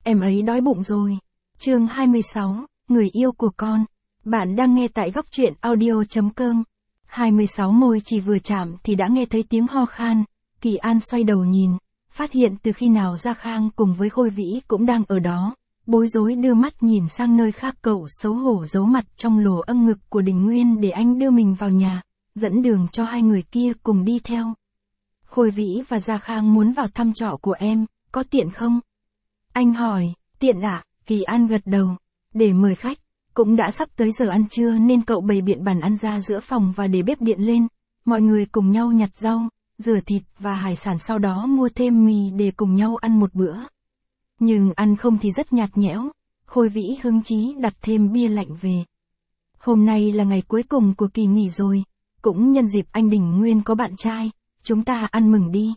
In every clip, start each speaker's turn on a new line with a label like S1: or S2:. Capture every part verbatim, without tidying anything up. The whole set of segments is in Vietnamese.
S1: em ấy đói bụng rồi. Chương hai mươi sáu, người yêu của con. Bạn đang nghe tại góc truyện audio.com. hai mươi sáu môi chỉ vừa chạm thì đã nghe thấy tiếng ho khan. Kỳ An xoay đầu nhìn, phát hiện từ khi nào Gia Khang cùng với Khôi Vĩ cũng đang ở đó. Bối rối đưa mắt nhìn sang nơi khác, cậu xấu hổ giấu mặt trong lỗ âng ngực của Đình Nguyên để anh đưa mình vào nhà, dẫn đường cho hai người kia cùng đi theo. Khôi Vĩ và Gia Khang muốn vào thăm trọ của em, có tiện không? Anh hỏi, tiện ạ, à? Kỳ An gật đầu, để mời khách, cũng đã sắp tới giờ ăn trưa nên cậu bày biện bàn ăn ra giữa phòng và để bếp điện lên, mọi người cùng nhau nhặt rau, rửa thịt và hải sản, sau đó mua thêm mì để cùng nhau ăn một bữa. Nhưng ăn không thì rất nhạt nhẽo, Khôi Vĩ hứng chí đặt thêm bia lạnh về. Hôm nay là ngày cuối cùng của kỳ nghỉ rồi, cũng nhân dịp anh Đình Nguyên có bạn trai, chúng ta ăn mừng đi.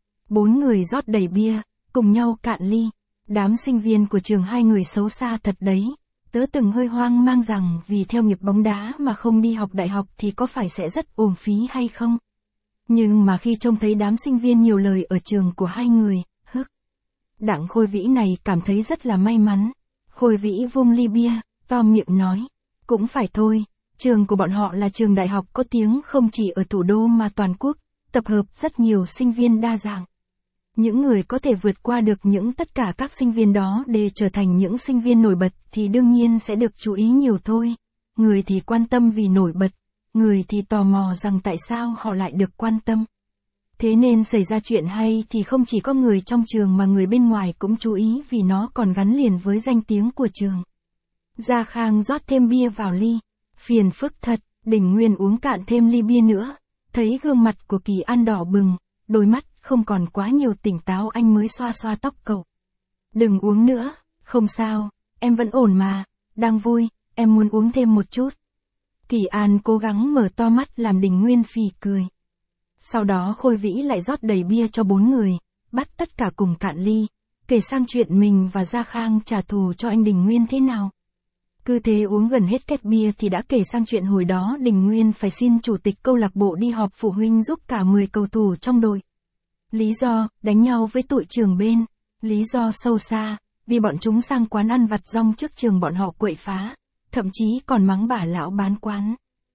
S1: Bốn người rót đầy bia, cùng nhau cạn ly. Đám sinh viên của trường hai người xấu xa thật đấy. Tớ từng hơi hoang mang rằng vì theo nghiệp bóng đá mà không đi học đại học thì có phải sẽ rất uổng phí hay không? Nhưng mà khi trông thấy đám sinh viên nhiều lời ở trường của hai người, hức. Đặng Khôi Vĩ này cảm thấy rất là may mắn. Khôi Vĩ vung ly bia, to miệng nói. Cũng phải thôi, trường của bọn họ là trường đại học có tiếng không chỉ ở thủ đô mà toàn quốc, tập hợp rất nhiều sinh viên đa dạng. Những người có thể vượt qua được những tất cả các sinh viên đó để trở thành những sinh viên nổi bật thì đương nhiên sẽ được chú ý nhiều thôi. Người thì quan tâm vì nổi bật, người thì tò mò rằng tại sao họ lại được quan tâm. Thế nên xảy ra chuyện hay thì không chỉ có người trong trường mà người bên ngoài cũng chú ý vì nó còn gắn liền với danh tiếng của trường. Gia Khang rót thêm bia vào ly. Phiền phức thật, Đình Nguyên uống cạn thêm ly bia nữa. Thấy gương mặt của Kỳ An đỏ bừng, đôi mắt không còn quá nhiều tỉnh táo, anh mới xoa xoa tóc cậu. Đừng uống nữa, không sao, em vẫn ổn mà, đang vui, em muốn uống thêm một chút. Kỳ An cố gắng mở to mắt làm Đình Nguyên phì cười. Sau đó Khôi Vĩ lại rót đầy bia cho bốn người, bắt tất cả cùng cạn ly, kể sang chuyện mình và Gia Khang trả thù cho anh Đình Nguyên thế nào. Cứ thế uống gần hết két bia thì đã kể sang chuyện hồi đó Đình Nguyên phải xin chủ tịch câu lạc bộ đi họp phụ huynh giúp cả mười cầu thủ trong đội. Lý do, đánh nhau với tụi trường bên. Lý do sâu xa, vì bọn chúng sang quán ăn vặt rong trước trường bọn họ quậy phá, thậm chí còn mắng bà lão bán quán.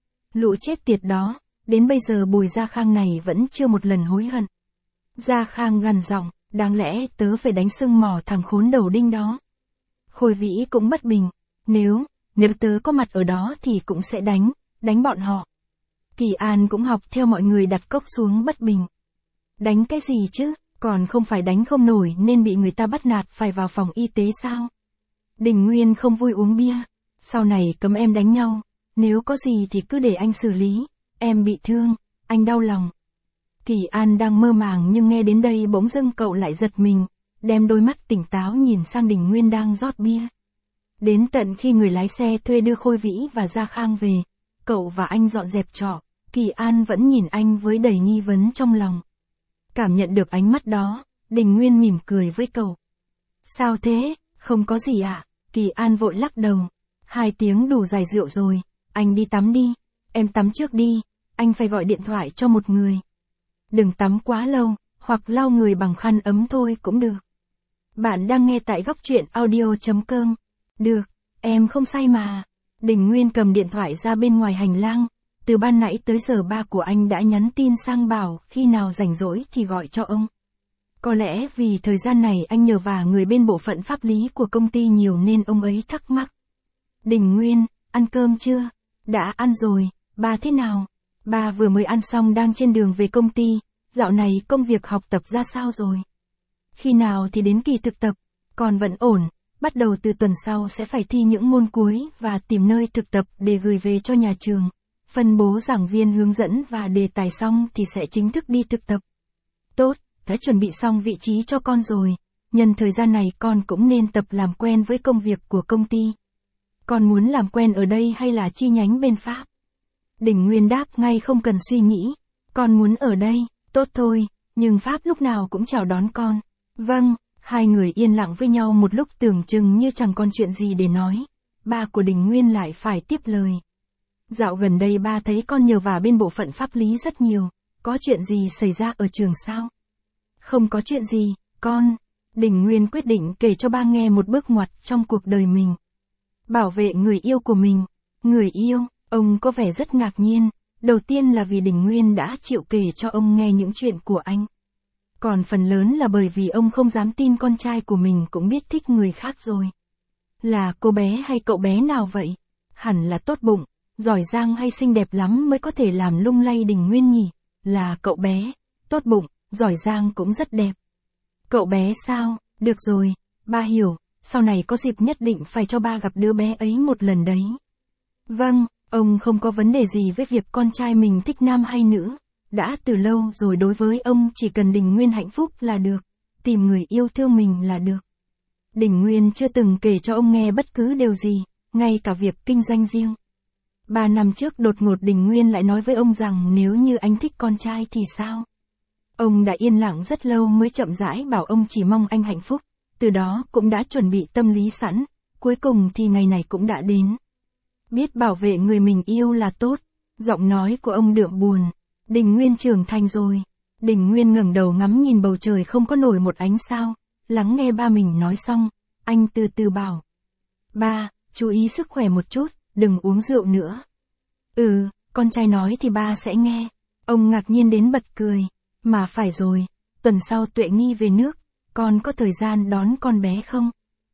S1: Lũ chết tiệt đó, đến bây giờ Bùi Gia Khang này vẫn chưa một lần hối hận. Gia Khang gằn giọng, đáng lẽ tớ phải đánh sưng mỏ thằng khốn đầu đinh đó. Khôi Vĩ cũng bất bình, nếu, nếu tớ có mặt ở đó thì cũng sẽ đánh, đánh bọn họ. Kỳ An cũng học theo mọi người đặt cốc xuống bất bình. Đánh cái gì chứ, còn không phải đánh không nổi nên bị người ta bắt nạt phải vào phòng y tế sao? Đình Nguyên không vui uống bia, sau này cấm em đánh nhau, nếu có gì thì cứ để anh xử lý, em bị thương, anh đau lòng. Kỳ An đang mơ màng nhưng nghe đến đây bỗng dưng cậu lại giật mình, đem đôi mắt tỉnh táo nhìn sang Đình Nguyên đang rót bia. Đến tận khi người lái xe thuê đưa Khôi Vĩ và Gia Khang về, cậu và anh dọn dẹp trọ, Kỳ An vẫn nhìn anh với đầy nghi vấn trong lòng. Cảm nhận được ánh mắt đó, Đình Nguyên mỉm cười với cậu. Sao thế, không có gì ạ, à? Kỳ An vội lắc đầu. Hai tiếng đủ dài rượu rồi, anh đi tắm đi, em tắm trước đi, anh phải gọi điện thoại cho một người. Đừng tắm quá lâu, hoặc lau người bằng khăn ấm thôi cũng được. Bạn đang nghe tại góc truyện audio.com. Được, em không say mà. Đình Nguyên cầm điện thoại ra bên ngoài hành lang. Từ ban nãy tới giờ ba của anh đã nhắn tin sang bảo khi nào rảnh rỗi thì gọi cho ông. Có lẽ vì thời gian này anh nhờ vả người bên bộ phận pháp lý của công ty nhiều nên ông ấy thắc mắc. Đình Nguyên, ăn cơm chưa? Đã ăn rồi, ba thế nào? Ba vừa mới ăn xong đang trên đường về công ty, dạo này công việc học tập ra sao rồi? Khi nào thì đến kỳ thực tập? Còn vẫn ổn, bắt đầu từ tuần sau sẽ phải thi những môn cuối và tìm nơi thực tập để gửi về cho nhà trường. Phân bố giảng viên hướng dẫn và đề tài xong thì sẽ chính thức đi thực tập. Tốt, đã chuẩn bị xong vị trí cho con rồi. Nhân thời gian này con cũng nên tập làm quen với công việc của công ty. Con muốn làm quen ở đây hay là chi nhánh bên Pháp? Đình Nguyên đáp ngay không cần suy nghĩ. Con muốn ở đây, tốt thôi, nhưng Pháp lúc nào cũng chào đón con. Vâng, hai người yên lặng với nhau một lúc tưởng chừng như chẳng còn chuyện gì để nói. Ba của Đình Nguyên lại phải tiếp lời. Dạo gần đây ba thấy con nhờ vả bên bộ phận pháp lý rất nhiều, có chuyện gì xảy ra ở trường sao? Không có chuyện gì, con. Đình Nguyên quyết định kể cho ba nghe một bước ngoặt trong cuộc đời mình. Bảo vệ người yêu của mình. Người yêu, ông có vẻ rất ngạc nhiên. Đầu tiên là vì Đình Nguyên đã chịu kể cho ông nghe những chuyện của anh. Còn phần lớn là bởi vì ông không dám tin con trai của mình cũng biết thích người khác rồi. Là cô bé hay cậu bé nào vậy? Hẳn là tốt bụng, giỏi giang hay xinh đẹp lắm mới có thể làm lung lay Đình Nguyên nhỉ? Là cậu bé, tốt bụng, giỏi giang cũng rất đẹp. Cậu bé sao? Được rồi, ba hiểu, sau này có dịp nhất định phải cho ba gặp đứa bé ấy một lần đấy. Vâng, ông không có vấn đề gì với việc con trai mình thích nam hay nữ. Đã từ lâu rồi đối với ông chỉ cần Đình Nguyên hạnh phúc là được, tìm người yêu thương mình là được. Đình Nguyên chưa từng kể cho ông nghe bất cứ điều gì, ngay cả việc kinh doanh riêng. Ba năm trước đột ngột Đình Nguyên lại nói với ông rằng nếu như anh thích con trai thì sao? Ông đã yên lặng rất lâu mới chậm rãi bảo ông chỉ mong anh hạnh phúc, từ đó cũng đã chuẩn bị tâm lý sẵn, cuối cùng thì ngày này cũng đã đến. Biết bảo vệ người mình yêu là tốt, giọng nói của ông đượm buồn. Đình Nguyên trưởng thành rồi. Đình Nguyên ngẩng đầu ngắm nhìn bầu trời không có nổi một ánh sao, lắng nghe ba mình nói xong, anh từ từ bảo. Ba, chú ý sức khỏe một chút, đừng uống rượu nữa. Ừ, con trai nói thì ba sẽ nghe. Ông ngạc nhiên đến bật cười. Mà phải rồi, tuần sau Tuệ Nghi về nước, con có thời gian đón con bé không?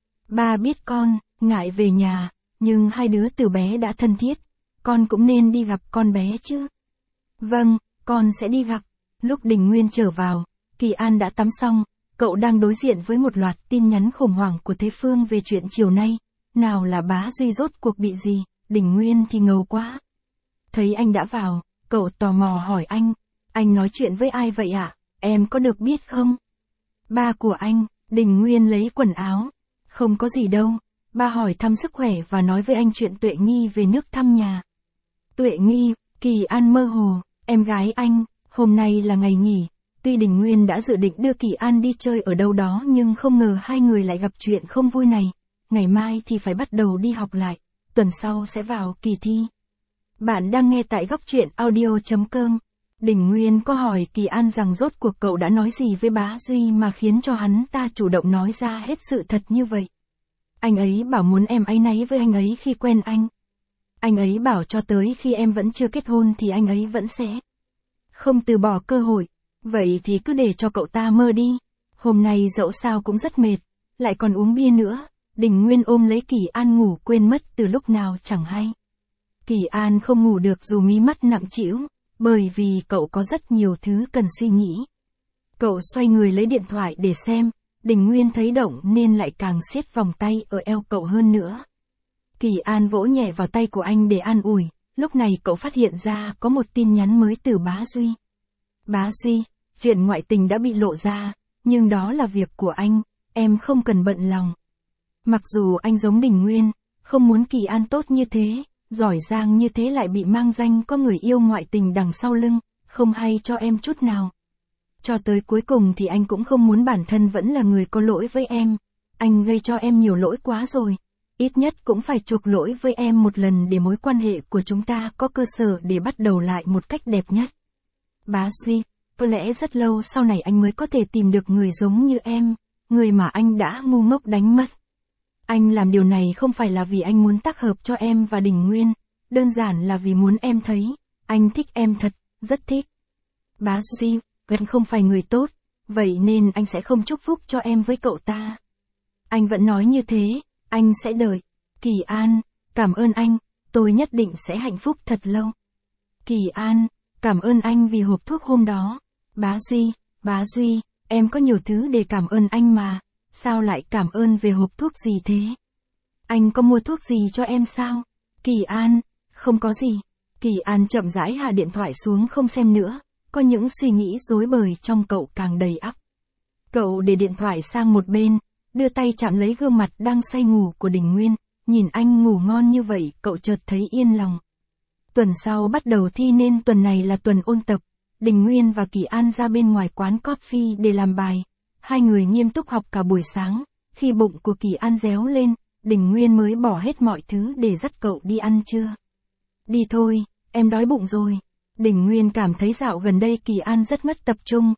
S1: Ba biết con, ngại về nhà, nhưng hai đứa từ bé đã thân thiết, con cũng nên đi gặp con bé chứ. Vâng, con sẽ đi gặp. Lúc Đình Nguyên trở vào, Kỳ An đã tắm xong, cậu đang đối diện với một loạt tin nhắn khủng hoảng của Thế Phương về chuyện chiều nay. Nào là bá Duy rốt cuộc bị gì, Đình Nguyên thì ngầu quá. Thấy anh đã vào, cậu tò mò hỏi anh, anh nói chuyện với ai vậy ạ, à? Em có được biết không? Ba của anh. Đình Nguyên lấy quần áo. Không có gì đâu, ba hỏi thăm sức khỏe và nói với anh chuyện Tuệ Nghi về nước thăm nhà. Tuệ Nghi, Kỳ An mơ hồ, em gái anh, hôm nay là ngày nghỉ. Tuy Đình Nguyên đã dự định đưa Kỳ An đi chơi ở đâu đó nhưng không ngờ hai người lại gặp chuyện không vui này. Ngày mai thì phải bắt đầu đi học lại, tuần sau sẽ vào kỳ thi. Bạn đang nghe tại góc truyện audio chấm com. Đình Nguyên có hỏi Kỳ An rằng rốt cuộc cậu đã nói gì với bá Duy mà khiến cho hắn ta chủ động nói ra hết sự thật như vậy. Anh ấy bảo muốn em áy náy với anh ấy khi quen anh. Anh ấy bảo cho tới khi em vẫn chưa kết hôn thì anh ấy vẫn sẽ không từ bỏ cơ hội. Vậy thì cứ để cho cậu ta mơ đi. Hôm nay dẫu sao cũng rất mệt, lại còn uống bia nữa. Đình Nguyên ôm lấy Kỳ An ngủ quên mất từ lúc nào chẳng hay. Kỳ An không ngủ được dù mí mắt nặng trĩu, bởi vì cậu có rất nhiều thứ cần suy nghĩ. Cậu xoay người lấy điện thoại để xem, Đình Nguyên thấy động nên lại càng siết vòng tay ở eo cậu hơn nữa. Kỳ An vỗ nhẹ vào tay của anh để an ủi, lúc này cậu phát hiện ra có một tin nhắn mới từ bá Duy. Bá Duy, chuyện ngoại tình đã bị lộ ra, nhưng đó là việc của anh, em không cần bận lòng. Mặc dù anh giống Đình Nguyên, không muốn Kỳ An tốt như thế, giỏi giang như thế lại bị mang danh có người yêu ngoại tình đằng sau lưng, không hay cho em chút nào. Cho tới cuối cùng thì anh cũng không muốn bản thân vẫn là người có lỗi với em. Anh gây cho em nhiều lỗi quá rồi. Ít nhất cũng phải chuộc lỗi với em một lần để mối quan hệ của chúng ta có cơ sở để bắt đầu lại một cách đẹp nhất. Bá Duy, có lẽ rất lâu sau này anh mới có thể tìm được người giống như em, người mà anh đã ngu ngốc đánh mất. Anh làm điều này không phải là vì anh muốn tác hợp cho em và Đình Nguyên, đơn giản là vì muốn em thấy, anh thích em thật, rất thích. Bá Duy, gần không phải người tốt, vậy nên anh sẽ không chúc phúc cho em với cậu ta. Anh vẫn nói như thế, anh sẽ đợi. Kỳ An, cảm ơn anh, tôi nhất định sẽ hạnh phúc thật lâu. Kỳ An, cảm ơn anh vì hộp thuốc hôm đó. Bá Duy, Bá Duy, em có nhiều thứ để cảm ơn anh mà, sao lại cảm ơn về hộp thuốc gì thế? Anh có mua thuốc gì cho em sao? Kỳ An, không có gì. Kỳ An chậm rãi hạ điện thoại xuống không xem nữa, có những suy nghĩ rối bời trong cậu càng đầy ắp. Cậu để điện thoại sang một bên, đưa tay chạm lấy gương mặt đang say ngủ của Đình Nguyên, nhìn anh ngủ ngon như vậy cậu chợt thấy yên lòng. Tuần sau bắt đầu thi nên tuần này là tuần ôn tập, Đình Nguyên và Kỳ An ra bên ngoài quán coffee để làm bài. Hai người nghiêm túc học cả buổi sáng, khi bụng của Kỳ An réo lên, Đình Nguyên mới bỏ hết mọi thứ để dắt cậu đi ăn trưa. Đi thôi, em đói bụng rồi. Đình Nguyên cảm thấy dạo gần đây Kỳ An rất mất tập trung,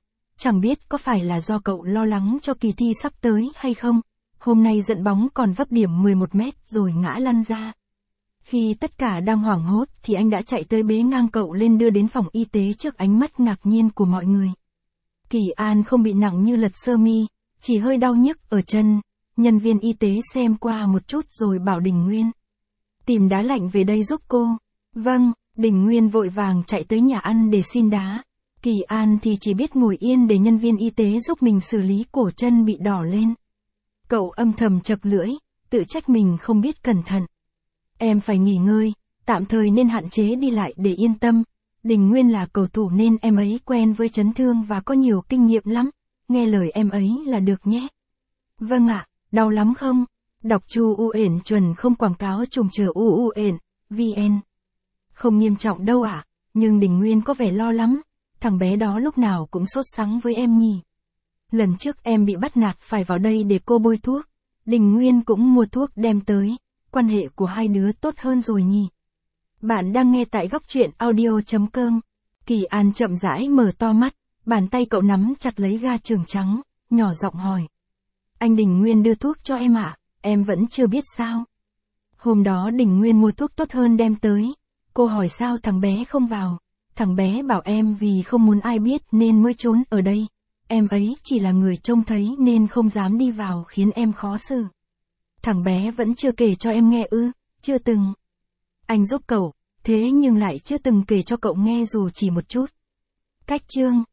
S1: Chẳng biết có phải là do cậu lo lắng cho kỳ thi sắp tới hay không, hôm nay dẫn bóng còn vấp điểm mười một mét rồi ngã lăn ra. Khi tất cả đang hoảng hốt thì anh đã chạy tới bế ngang cậu lên đưa đến phòng y tế trước ánh mắt ngạc nhiên của mọi người. Kỳ An không bị nặng như lật sơ mi, chỉ hơi đau nhức ở chân. Nhân viên y tế xem qua một chút rồi bảo Đình Nguyên. Tìm đá lạnh về đây giúp cô. Vâng, Đình Nguyên vội vàng chạy tới nhà ăn để xin đá. Kỳ An thì chỉ biết ngồi yên để nhân viên y tế giúp mình xử lý cổ chân bị đỏ lên. Cậu âm thầm chật lưỡi, tự trách mình không biết cẩn thận. Em phải nghỉ ngơi, tạm thời nên hạn chế đi lại để yên tâm. Đình Nguyên là cầu thủ nên em ấy quen với chấn thương và có nhiều kinh nghiệm lắm. Nghe lời em ấy là được nhé. Vâng ạ, đau lắm không? Đọc Chu U ển chuẩn không quảng cáo trùng chờ U U ển, vn. Không nghiêm trọng đâu ạ, nhưng Đình Nguyên có vẻ lo lắm. Thằng bé đó lúc nào cũng sốt sắng với em nhỉ. Lần trước em bị bắt nạt phải vào đây để cô bôi thuốc. Đình Nguyên cũng mua thuốc đem tới. Quan hệ của hai đứa tốt hơn rồi nhỉ. Bạn đang nghe tại góc truyện audio.com. Kỳ An chậm rãi mở to mắt, bàn tay cậu nắm chặt lấy ga trường trắng, nhỏ giọng hỏi. Anh Đình Nguyên đưa thuốc cho em ạ, à? Em vẫn chưa biết sao. Hôm đó Đình Nguyên mua thuốc tốt hơn đem tới. Cô hỏi sao thằng bé không vào. Thằng bé bảo em vì không muốn ai biết nên mới trốn ở đây. Em ấy chỉ là người trông thấy nên không dám đi vào khiến em khó xử. Thằng bé vẫn chưa kể cho em nghe ư, chưa từng. Anh giúp cậu, thế nhưng lại chưa từng kể cho cậu nghe dù chỉ một chút. Cách chương